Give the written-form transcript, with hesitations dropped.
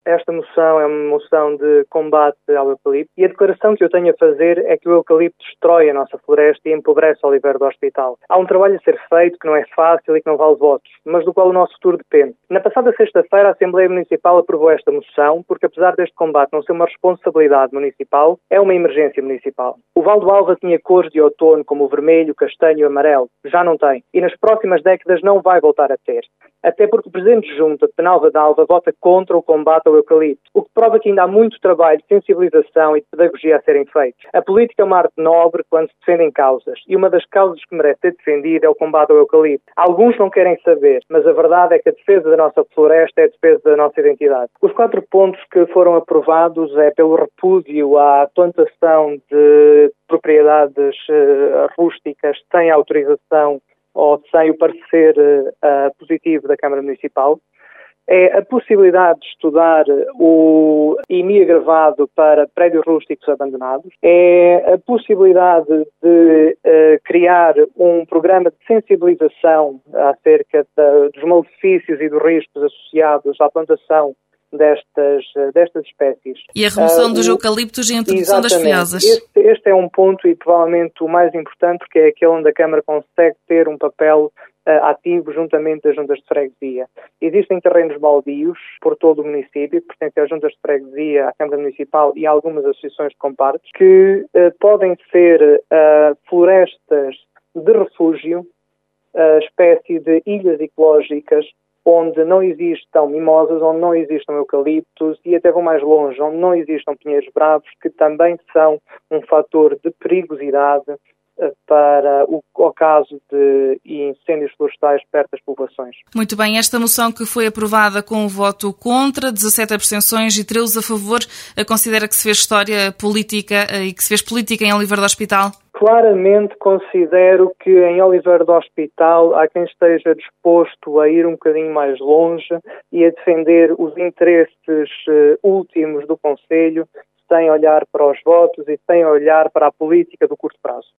Esta moção é uma moção de combate ao eucalipto e a declaração que eu tenho a fazer é que o eucalipto destrói a nossa floresta e empobrece o Oliveira do Hospital. Há um trabalho a ser feito que não é fácil e que não vale votos, mas do qual o nosso futuro depende. Na passada sexta-feira, a Assembleia Municipal aprovou esta moção porque, apesar deste combate não ser uma responsabilidade municipal, é uma emergência municipal. O Val do Alva tinha cores de outono como o vermelho, castanho e amarelo. Já não tem. E nas próximas décadas não vai voltar a ter. Até porque o Presidente de Junta de Penalva de Alva vota contra o combate ao eucalipto, o que prova que ainda há muito trabalho de sensibilização e de pedagogia a serem feitos. A política é uma arte nobre quando se defendem causas, e uma das causas que merece ser defendida é o combate ao eucalipto. Alguns não querem saber, mas a verdade é que a defesa da nossa floresta é a defesa da nossa identidade. Os 4 pontos que foram aprovados é pelo repúdio à plantação de propriedades rústicas sem autorização ou sem o parecer positivo da Câmara Municipal. É a possibilidade de estudar o IMI agravado para prédios rústicos abandonados. É a possibilidade de criar um programa de sensibilização acerca dos malefícios e dos riscos associados à plantação destas espécies. E a remoção dos eucaliptos e a introdução das folhosas. Este é um ponto e provavelmente o mais importante, porque é aquele onde a Câmara consegue ter um papel ativo juntamente às juntas de freguesia. Existem terrenos baldios por todo o município, que pertencem às juntas de freguesia, à Câmara Municipal e a algumas associações de compartes, que podem ser florestas de refúgio, espécie de ilhas ecológicas, onde não existam mimosas, onde não existam eucaliptos e até vão mais longe, onde não existam pinheiros bravos, que também são um fator de perigosidade para o caso de incêndios florestais perto das populações. Muito bem, esta moção que foi aprovada com um voto contra, 17 abstenções e 13 a favor, considera que se fez história política e que se fez política em Oliveira do Hospital? Claramente considero que em Oliveira do Hospital há quem esteja disposto a ir um bocadinho mais longe e a defender os interesses últimos do Concelho sem olhar para os votos e sem olhar para a política do curto prazo.